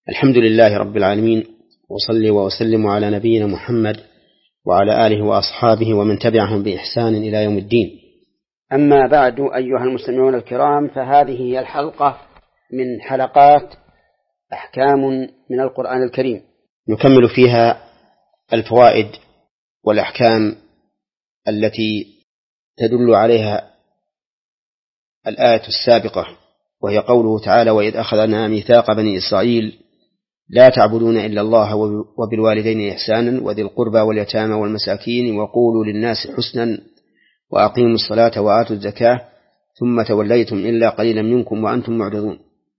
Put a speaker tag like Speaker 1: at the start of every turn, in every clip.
Speaker 1: الحمد لله رب العالمين، وصلي وأسلم على نبينا محمد وعلى آله وأصحابه ومن تبعهم بإحسان إلى يوم الدين. أما بعد، أيها المستمعون الكرام، فهذه هي الحلقة من حلقات أحكام من القرآن الكريم، نكمل فيها الفوائد والأحكام التي تدل عليها الآية السابقة، وهي قوله تعالى: وإذ أخذنا ميثاق بني إسرائيل لا تعبدون إلا الله وبالوالدين إحسانا وذي القربى واليتامى والمساكين وقولوا للناس حسنا وأقيموا الصلاة وآتوا الزكاة ثم توليتم إلا قليلا منكم وأنتم معرضون.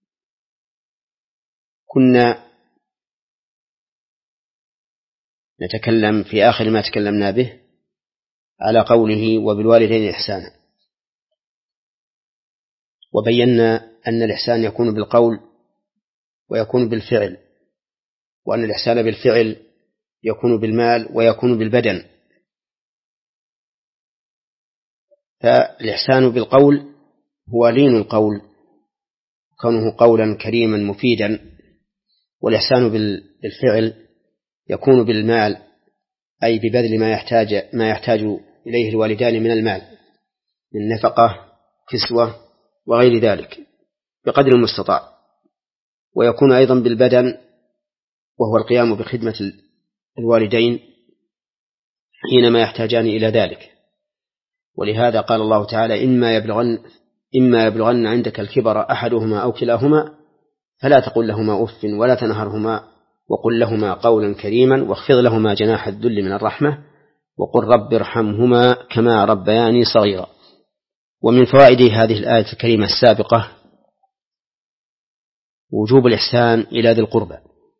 Speaker 1: كنا نتكلم في آخر ما تكلمنا به على قوله وبالوالدين إحسانا، وبينا أن الإحسان يكون بالقول ويكون بالفعل، وأن الإحسان بالفعل يكون بالمال ويكون بالبدن. فالإحسان بالقول هو لين القول، كونه قولا كريما مفيدا، والإحسان بالفعل يكون بالمال، أي ببذل ما يحتاج إليه الوالدان من المال من نفقة كسوة وغير ذلك بقدر المستطاع، ويكون أيضا بالبدن، وهو القيام بخدمة الوالدين حينما يحتاجان إلى ذلك. ولهذا قال الله تعالى: إما يبلغن عندك الكبر أحدهما أو كلاهما فلا تقل لهما أف ولا تنهرهما وقل لهما قولا كريما واخفض لهما جناح الذل من الرحمة وقل رب ارحمهما كما ربياني صغيرا. ومن فوائد هذه الآية الكريمة السابقة وجوب الإحسان إلى ذي القربى،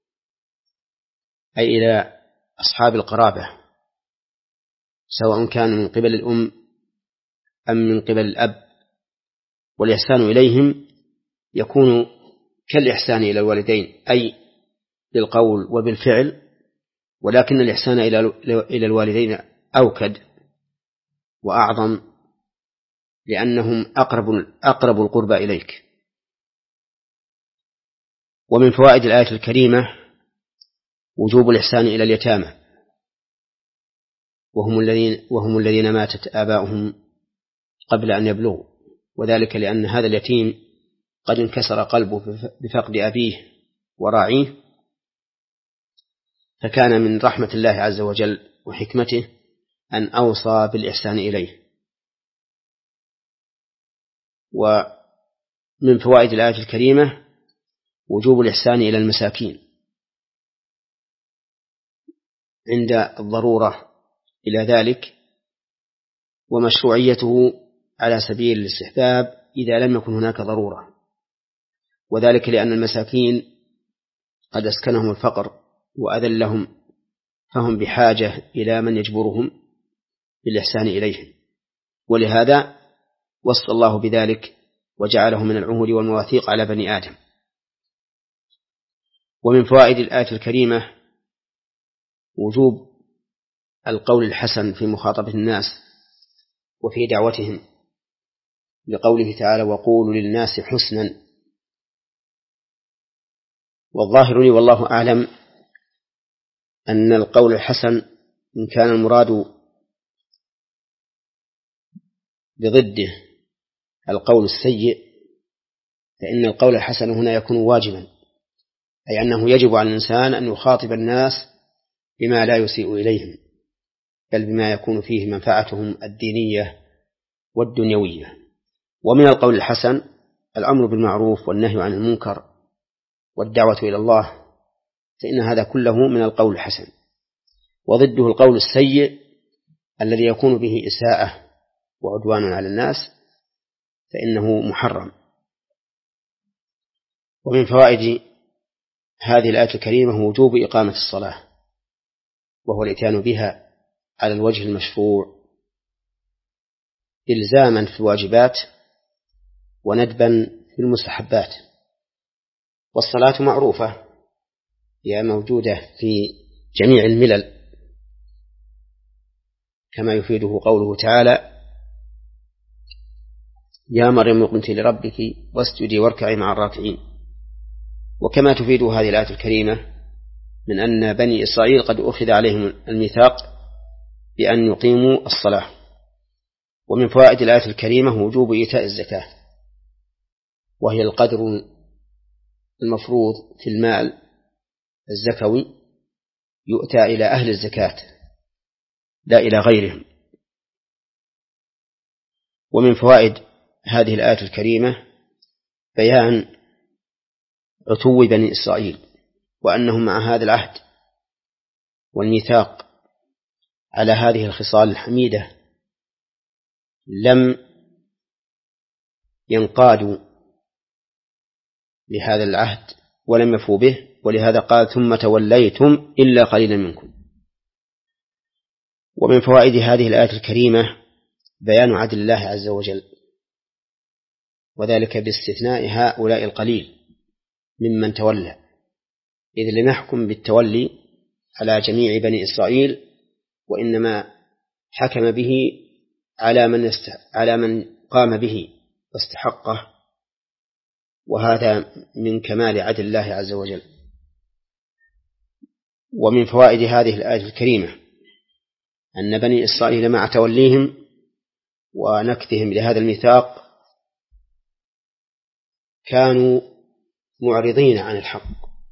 Speaker 1: أي إلى أصحاب القرابة، سواء كانوا من قبل الأم أم من قبل الأب، والإحسان إليهم يكون كالإحسان إلى الوالدين، أي بالقول وبالفعل، ولكن الإحسان إلى الوالدين أوكد وأعظم، لأنهم أقرب القربى إليك. ومن فوائد الآية الكريمة وجوب الإحسان إلى اليتامى، وهم الذين ماتت آباؤهم قبل أن يبلغوا، وذلك لأن هذا اليتيم قد انكسر قلبه بفقد أبيه وراعيه، فكان من رحمة الله عز وجل وحكمته أن أوصى بالإحسان إليه. ومن فوائد الآية الكريمة وجوب الإحسان إلى المساكين عند الضرورة إلى ذلك، ومشروعيته على سبيل الاستحباب إذا لم يكن هناك ضرورة، وذلك لأن المساكين قد أسكنهم الفقر وأذلهم، فهم بحاجة إلى من يجبرهم بالإحسان إليهم، ولهذا وصى الله بذلك وجعله من العهود والمواثيق على بني آدم. ومن فوائد الآية الكريمة وجوب القول الحسن في مخاطبة الناس وفي دعوتهم، لقوله تعالى: وقولوا للناس حسنا. والظاهر لي والله أعلم أن القول الحسن إن كان المراد بضده القول السيء، فإن القول الحسن هنا يكون واجبا، أي أنه يجب على الإنسان أن يخاطب الناس بما لا يسيء إليهم، بل بما يكون فيه منفعتهم الدينية والدنيوية. ومن القول الحسن الأمر بالمعروف والنهي عن المنكر والدعوة إلى الله، فإن هذا كله من القول الحسن. وضده القول السيء الذي يكون به إساءة وعدوان على الناس، فإنه محرم. ومن فوائد هذه الآية الكريمة وجوب إقامة الصلاة، وهو الإتيان بها على الوجه المشروع إلزاما في الواجبات وندبا في المستحبات. والصلاة معروفة، هي موجودة في جميع الملل، كما يفيده قوله تعالى: يا مريم اقنتي لربك واسجدي واركعي مع الراكعين. وكما تفيد هذه الآية الكريمة من أن بني إسرائيل قد أخذ عليهم الميثاق بأن يقيموا الصلاة. ومن فوائد الآية الكريمة وجوب إيتاء الزكاة، وهي القدر المفروض في المال الزكوي يؤتى إلى أهل الزكاة لا إلى غيرهم. ومن فوائد هذه الآية الكريمة بيان عتو بني إسرائيل، وأنهم مع هذا العهد والميثاق على هذه الخصال الحميدة لم ينقادوا لهذا العهد ولم يفوا به، ولهذا قال ثم توليتم إلا قليلا منكم. ومن فوائد هذه الآية الكريمة بيان عدل الله عز وجل، وذلك باستثناء هؤلاء القليل ممن تولى، إذ لم يحكم بالتولي على جميع بني إسرائيل، وإنما حكم به على من قام به واستحقه، وهذا من كمال عدل الله عز وجل. ومن فوائد هذه الآية الكريمة أن بني إسرائيل مع توليهم ونكثهم لهذا الميثاق كانوا معرضين عن الحق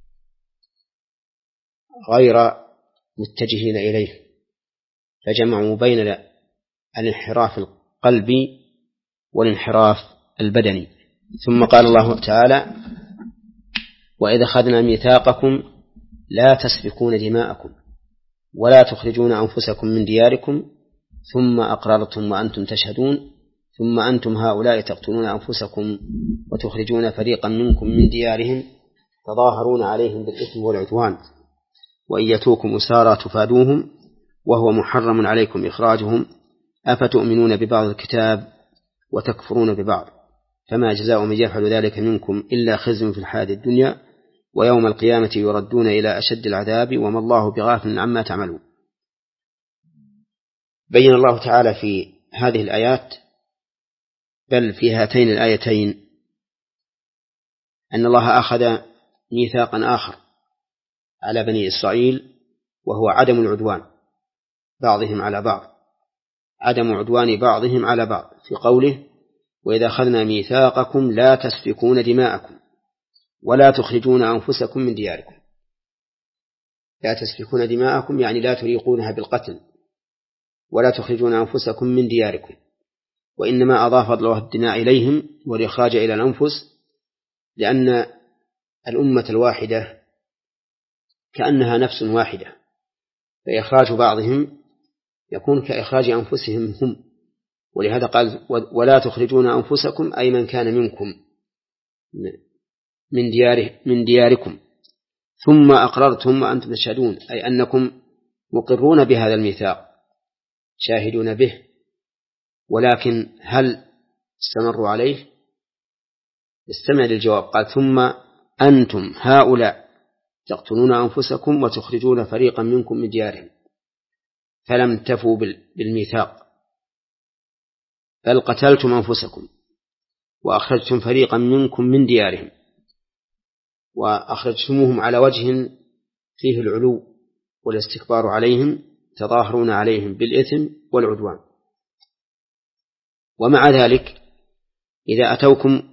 Speaker 1: غير متجهين إليه، فجمعوا بين الانحراف القلبي والانحراف البدني. ثم قال الله تعالى وإذا أخذنا ميثاقكم لا تسفكون دماءكم ولا تخرجون أنفسكم من دياركم ثم أقررتم وأنتم تشهدون ثم أنتم هؤلاء تقتلون أنفسكم وتخرجون فريقا منكم من ديارهم تظاهرون عليهم بالإثم والعدوان وإن يأتوكم أسارى تفادوهم وهو محرم عليكم إخراجهم أفتؤمنون ببعض الكتاب وتكفرون ببعض فما جزاء من يفعل ذلك منكم إلا خزي في الحياة الدنيا ويوم القيامة يردون إلى أشد العذاب وما الله بغافل عما تعملون. بين الله تعالى في هذه الآيات بل في هاتين الآيتين أن الله أخذ ميثاقا آخر على بني إسرائيل، وهو عدم العدوان بعضهم على بعض، عدم عدوان بعضهم على بعض، في قوله وإذا أخذنا ميثاقكم لا تسفكون دماءكم ولا تخرجون أنفسكم من دياركم. لا تسفكون دماءكم يعني لا تريقونها بالقتل، ولا تخرجون أنفسكم من دياركم، وإنما أضاف الله الدماء إليهم والإخراج إلى الأنفس لأن الأمة الواحدة كأنها نفس واحدة، فإخراج بعضهم يكون كإخراج أنفسهم هم، ولهذا قال ولا تخرجون أنفسكم أي من كان منكم من دياركم ثم أقررتم وأنتم تشهدون، أي أنكم مقرون بهذا الميثاق شاهدون به، ولكن هل استمروا عليه؟ استمع للجواب، قال ثم أنتم هؤلاء تقتلون أنفسكم وتخرجون فريقا منكم من ديارهم، فلم تفوا بالميثاق بل قتلتم أنفسكم وأخرجتم فريقا منكم من ديارهم، وأخرجتموهم على وجه فيه العلو والاستكبار عليهم تظاهرون عليهم بالإثم والعدوان. ومع ذلك إذا أتوكم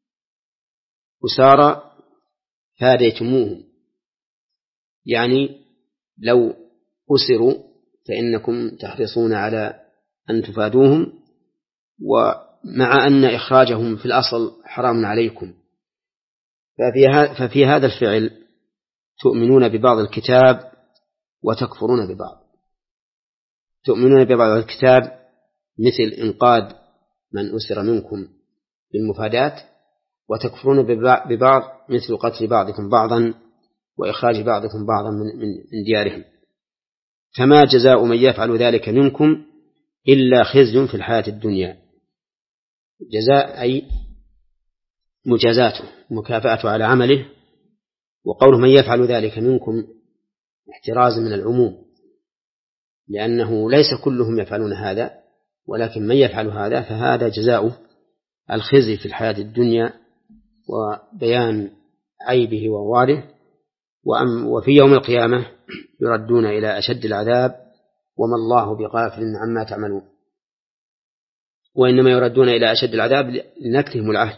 Speaker 1: أسارى فاديتموهم، يعني لو أسروا فإنكم تحرصون على أن تفادوهم، ومع أن إخراجهم في الأصل حرام عليكم، ففي هذا الفعل تؤمنون ببعض الكتاب وتكفرون ببعض. تؤمنون ببعض الكتاب مثل إنقاذ من أسر منكم بالمفادات، وتكفرون ببعض مثل قتل بعضكم بعضا وإخراج بعضكم بعضا من ديارهم. فما جزاء من يفعل ذلك منكم إلا خزي في الحياة الدنيا. جزاء أي مجازاته مكافأته على عمله، وقوله من يفعل ذلك منكم احتراز من العموم، لأنه ليس كلهم يفعلون هذا، ولكن من يفعل هذا فهذا جزاؤه الخزي في الحياة الدنيا وبيان عيبه وواله. وفي يوم القيامة يردون إلى أشد العذاب وما الله بغافل عما تعملون، وإنما يردون إلى أشد العذاب لنكثهم العهد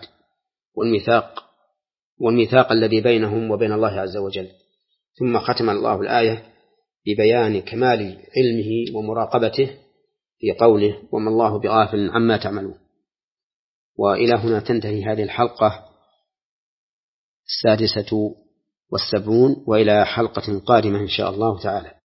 Speaker 1: والميثاق الذي بينهم وبين الله عز وجل. ثم ختم الله الآية ببيان كمال علمه ومراقبته في قوله وما الله بغافل عما تعملون. وإلى هنا تنتهي هذه الحلقة 76، وإلى حلقة قادمة إن شاء الله تعالى.